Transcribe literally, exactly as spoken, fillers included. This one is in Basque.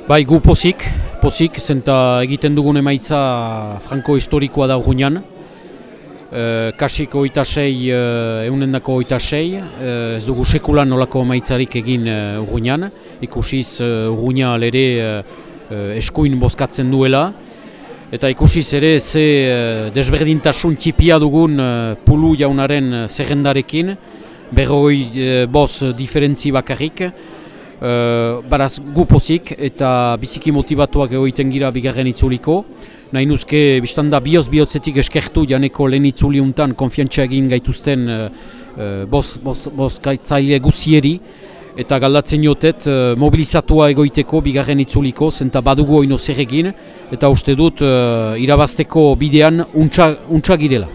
Bai, gu pozik, pozik, zenta egiten dugun emaitza franko historikoa da urruñan. E, kasiko oita sei, eunendako oita sei, e, ez dugu sekulan nolako emaitzarik egin e, urruñan. Ikusiz e, urruña lere e, eskuin bozkatzen duela. Eta ikusiz ere ze e, desberdintasun txipia dugun e, Pulu jaunaren zerrendarekin, berrogei e, boz diferentzi bakarrik. Uh, baraz gu pozik eta biziki motivatuak egoiten gira bigarren itzuliko. Nahi nuzke biztanda bioz bihotzetik eskertu janeko lehen itzuliuntan konfiantza egin gaituzten uh, uh, boz, boz, boz gaitzaile guzieri eta galdatzen jotet uh, mobilizatua egoiteko bigarren itzuliko, zenta badugu oino zer egin eta uste dut uh, irabazteko bidean untsa, untsa girela.